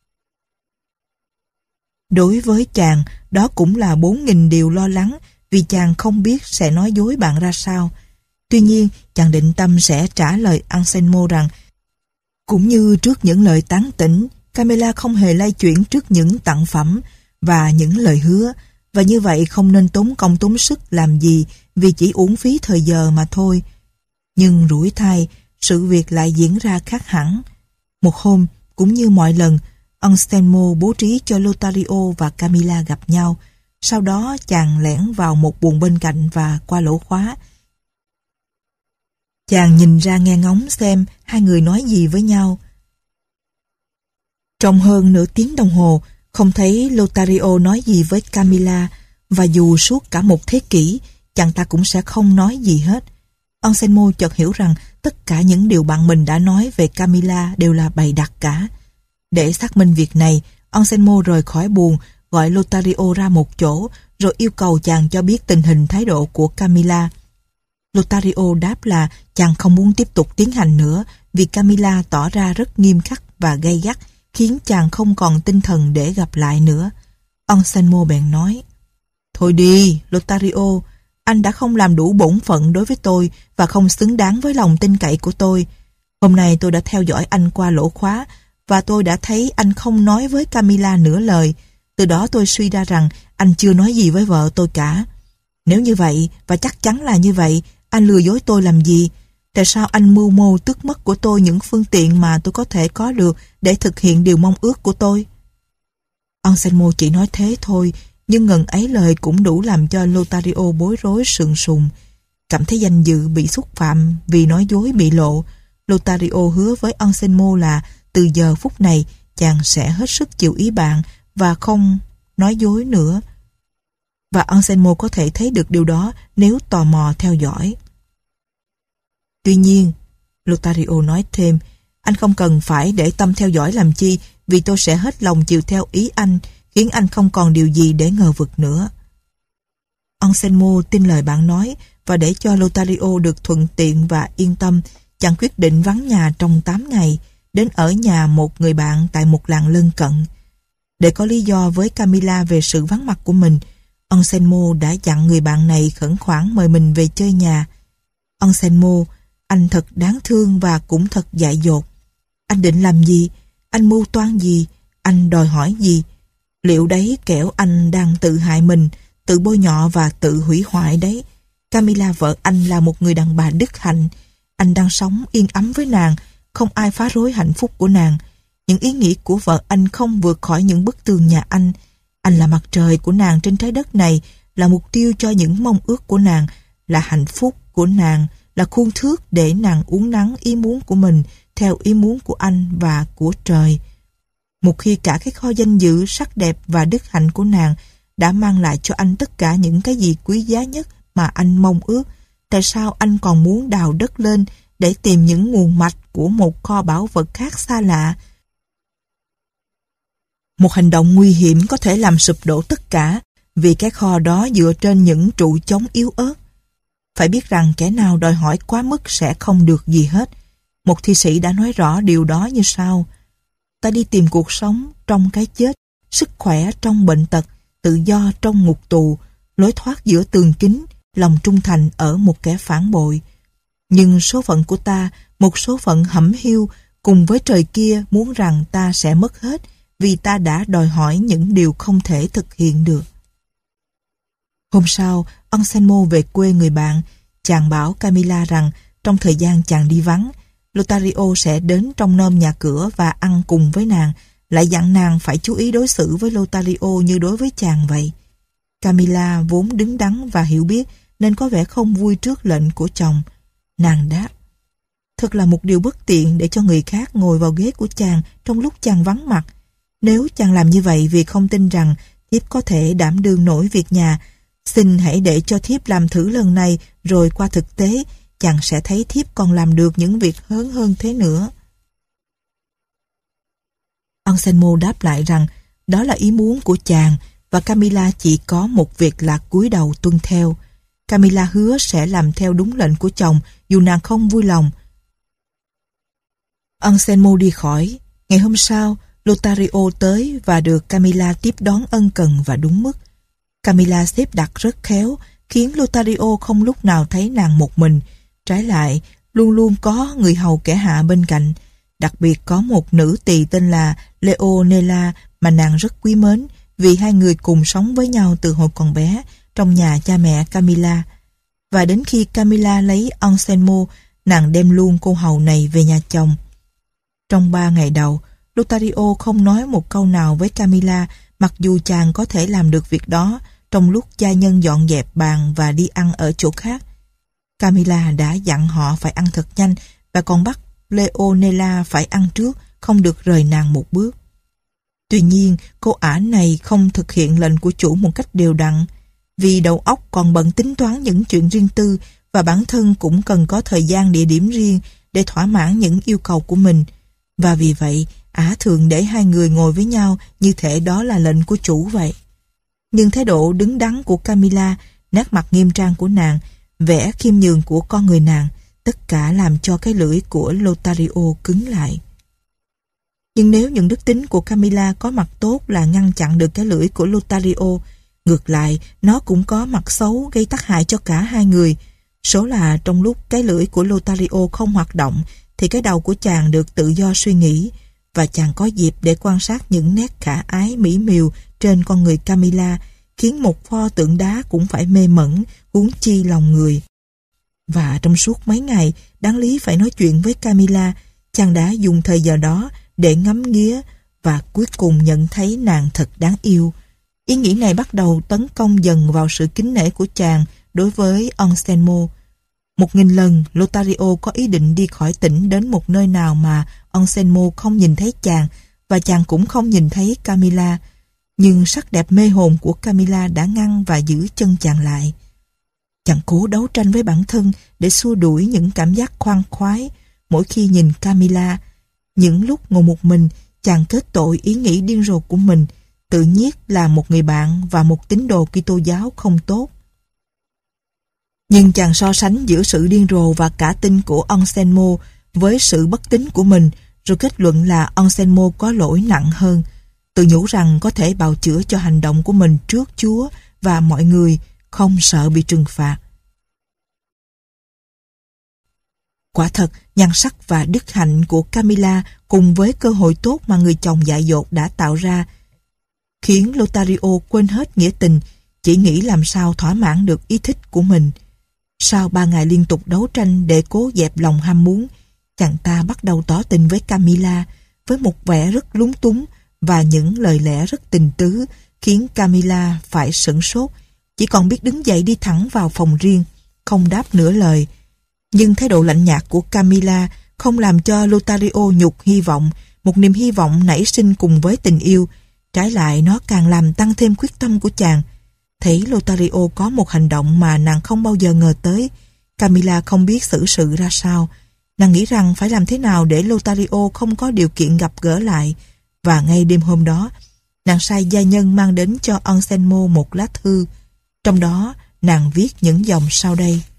Đối với chàng, đó cũng là bốn nghìn điều lo lắng vì chàng không biết sẽ nói dối bạn ra sao. Tuy nhiên, chàng định tâm sẽ trả lời Anselmo rằng cũng như trước những lời tán tỉnh, Camilla không hề lay chuyển trước những tặng phẩm và những lời hứa, và như vậy không nên tốn công tốn sức làm gì vì chỉ uổng phí thời giờ mà thôi. Nhưng rủi thay, sự việc lại diễn ra khác hẳn. Một hôm, cũng như mọi lần, Anselmo bố trí cho Lothario và Camilla gặp nhau. Sau đó chàng lẻn vào một buồng bên cạnh và qua lỗ khóa. Chàng nhìn ra nghe ngóng xem hai người nói gì với nhau. Trong hơn nửa tiếng đồng hồ, không thấy Lothario nói gì với Camilla, và dù suốt cả một thế kỷ, chàng ta cũng sẽ không nói gì hết. Anselmo chợt hiểu rằng tất cả những điều bạn mình đã nói về Camilla đều là bày đặt cả. Để xác minh việc này, Anselmo rời khỏi buồng, gọi Lothario ra một chỗ, rồi yêu cầu chàng cho biết tình hình thái độ của Camilla. Lothario đáp là chàng không muốn tiếp tục tiến hành nữa vì Camilla tỏ ra rất nghiêm khắc và gay gắt, khiến chàng không còn tinh thần để gặp lại nữa. Anselmo bèn nói: "Thôi đi, Lothario, anh đã không làm đủ bổn phận đối với tôi và không xứng đáng với lòng tin cậy của tôi. Hôm nay tôi đã theo dõi anh qua lỗ khóa và tôi đã thấy anh không nói với Camilla nửa lời. Từ đó tôi suy ra rằng anh chưa nói gì với vợ tôi cả. Nếu như vậy, và chắc chắn là như vậy, anh lừa dối tôi làm gì? Tại sao anh mưu mô tước mất của tôi những phương tiện mà tôi có thể có được để thực hiện điều mong ước của tôi?" Anselmo chỉ nói thế thôi, nhưng ngần ấy lời cũng đủ làm cho Lothario bối rối sượng sùng. Cảm thấy danh dự bị xúc phạm vì nói dối bị lộ, Lothario hứa với Anselmo là từ giờ phút này chàng sẽ hết sức chịu ý bạn và không nói dối nữa. Và Anselmo có thể thấy được điều đó nếu tò mò theo dõi. Tuy nhiên, Lothario nói thêm, anh không cần phải để tâm theo dõi làm chi, vì tôi sẽ hết lòng chịu theo ý anh, khiến anh không còn điều gì để ngờ vực nữa. Anselmo tin lời bạn nói, và để cho Lothario được thuận tiện và yên tâm, chàng quyết định vắng nhà trong tám ngày, đến ở nhà một người bạn tại một làng lân cận. Để có lý do với Camilla về sự vắng mặt của mình, Anselmo đã dặn người bạn này khẩn khoản mời mình về chơi nhà. Anselmo, anh thật đáng thương và cũng thật dại dột. Anh định làm gì? Anh mưu toan gì? Anh đòi hỏi gì? Liệu đấy kẻo anh đang tự hại mình, tự bôi nhọ và tự hủy hoại đấy. Camilla vợ anh là một người đàn bà đức hạnh. Anh đang sống yên ấm với nàng, không ai phá rối hạnh phúc của nàng. Những ý nghĩ của vợ anh không vượt khỏi những bức tường nhà anh. Anh là mặt trời của nàng trên trái đất này, là mục tiêu cho những mong ước của nàng, là hạnh phúc của nàng, là khuôn thước để nàng uốn nắn ý muốn của mình theo ý muốn của anh và của trời. Một khi cả cái kho danh dự, sắc đẹp và đức hạnh của nàng đã mang lại cho anh tất cả những cái gì quý giá nhất mà anh mong ước, tại sao anh còn muốn đào đất lên để tìm những nguồn mạch của một kho báu vật khác xa lạ? Một hành động nguy hiểm có thể làm sụp đổ tất cả, vì cái kho đó dựa trên những trụ chống yếu ớt. Phải biết rằng kẻ nào đòi hỏi quá mức sẽ không được gì hết. Một thi sĩ đã nói rõ điều đó như sau: ta đi tìm cuộc sống trong cái chết, sức khỏe trong bệnh tật, tự do trong ngục tù, lối thoát giữa tường kính, lòng trung thành ở một kẻ phản bội. Nhưng số phận của ta, một số phận hẩm hiu, cùng với trời kia muốn rằng ta sẽ mất hết vì ta đã đòi hỏi những điều không thể thực hiện được. Hôm sau, Anselmo về quê người bạn. Chàng bảo Camilla rằng trong thời gian chàng đi vắng, Lothario sẽ đến trong nôm nhà cửa và ăn cùng với nàng, lại dặn nàng phải chú ý đối xử với Lothario như đối với chàng vậy. Camilla vốn đứng đắn và hiểu biết nên có vẻ không vui trước lệnh của chồng. Nàng đáp: thật là một điều bất tiện để cho người khác ngồi vào ghế của chàng trong lúc chàng vắng mặt. Nếu chàng làm như vậy vì không tin rằng thiếp có thể đảm đương nổi việc nhà, xin hãy để cho thiếp làm thử lần này, rồi qua thực tế chàng sẽ thấy thiếp còn làm được những việc hơn hơn thế nữa. Anselmo đáp lại rằng đó là ý muốn của chàng và Camilla chỉ có một việc là cúi đầu tuân theo. Camilla hứa sẽ làm theo đúng lệnh của chồng dù nàng không vui lòng. Anselmo đi khỏi. Ngày hôm sau, Lothario tới và được Camilla tiếp đón ân cần và đúng mức. Camilla xếp đặt rất khéo, khiến Lothario không lúc nào thấy nàng một mình. Trái lại, luôn luôn có người hầu kẻ hạ bên cạnh. Đặc biệt có một nữ tỳ tên là Leonela mà nàng rất quý mến vì hai người cùng sống với nhau từ hồi còn bé trong nhà cha mẹ Camilla. Và đến khi Camilla lấy Anselmo, nàng đem luôn cô hầu này về nhà chồng. Trong ba ngày đầu, Lothario không nói một câu nào với Camilla, mặc dù chàng có thể làm được việc đó trong lúc gia nhân dọn dẹp bàn và đi ăn ở chỗ khác. Camilla đã dặn họ phải ăn thật nhanh và còn bắt Leonela phải ăn trước, không được rời nàng một bước. Tuy nhiên, cô ả này không thực hiện lệnh của chủ một cách đều đặn, vì đầu óc còn bận tính toán những chuyện riêng tư và bản thân cũng cần có thời gian địa điểm riêng để thỏa mãn những yêu cầu của mình. Và vì vậy, ả thường để hai người ngồi với nhau như thể đó là lệnh của chủ vậy. Nhưng thái độ đứng đắn của Camilla, nét mặt nghiêm trang của nàng, vẻ khiêm nhường của con người nàng, tất cả làm cho cái lưỡi của Lothario cứng lại. Nhưng nếu những đức tính của Camilla có mặt tốt là ngăn chặn được cái lưỡi của Lothario, ngược lại nó cũng có mặt xấu gây tác hại cho cả hai người. Số là trong lúc cái lưỡi của Lothario không hoạt động thì cái đầu của chàng được tự do suy nghĩ, và chàng có dịp để quan sát những nét khả ái mỹ miều trên con người Camilla, khiến một pho tượng đá cũng phải mê mẩn, huống chi lòng người. Và trong suốt mấy ngày đáng lý phải nói chuyện với Camilla, chàng đã dùng thời giờ đó để ngắm nghía và cuối cùng nhận thấy nàng thật đáng yêu. Ý nghĩ này bắt đầu tấn công dần vào sự kính nể của chàng đối với Anselmo. Một nghìn lần Lothario có ý định đi khỏi tỉnh đến một nơi nào mà Anselmo không nhìn thấy chàng, và chàng cũng không nhìn thấy Camilla. Nhưng sắc đẹp mê hồn của Camilla đã ngăn và giữ chân chàng lại. Chàng cố đấu tranh với bản thân để xua đuổi những cảm giác khoan khoái mỗi khi nhìn Camilla. Những lúc ngồi một mình, chàng kết tội ý nghĩ điên rồ của mình, tự nhiết là một người bạn và một tín đồ Kitô giáo không tốt. Nhưng chàng so sánh giữa sự điên rồ và cả tin của Anselmo với sự bất tín của mình, rồi kết luận là Anselmo có lỗi nặng hơn, tự nhủ rằng có thể bào chữa cho hành động của mình trước Chúa và mọi người, không sợ bị trừng phạt. Quả thật, nhan sắc và đức hạnh của Camilla cùng với cơ hội tốt mà người chồng dại dột đã tạo ra khiến Lothario quên hết nghĩa tình, chỉ nghĩ làm sao thỏa mãn được ý thích của mình. Sau ba ngày liên tục đấu tranh để cố dẹp lòng ham muốn, chàng ta bắt đầu tỏ tình với Camilla với một vẻ rất lúng túng và những lời lẽ rất tình tứ, khiến Camilla phải sửng sốt, chỉ còn biết đứng dậy đi thẳng vào phòng riêng, không đáp nửa lời. Nhưng thái độ lạnh nhạt của Camilla không làm cho Lothario nhục hy vọng, một niềm hy vọng nảy sinh cùng với tình yêu. Trái lại, nó càng làm tăng thêm quyết tâm của chàng. Thấy Lothario có một hành động mà nàng không bao giờ ngờ tới, Camilla không biết xử sự ra sao. Nàng nghĩ rằng phải làm thế nào để Lothario không có điều kiện gặp gỡ lại, và ngay đêm hôm đó, nàng sai gia nhân mang đến cho Anselmo một lá thư. Trong đó, nàng viết những dòng sau đây.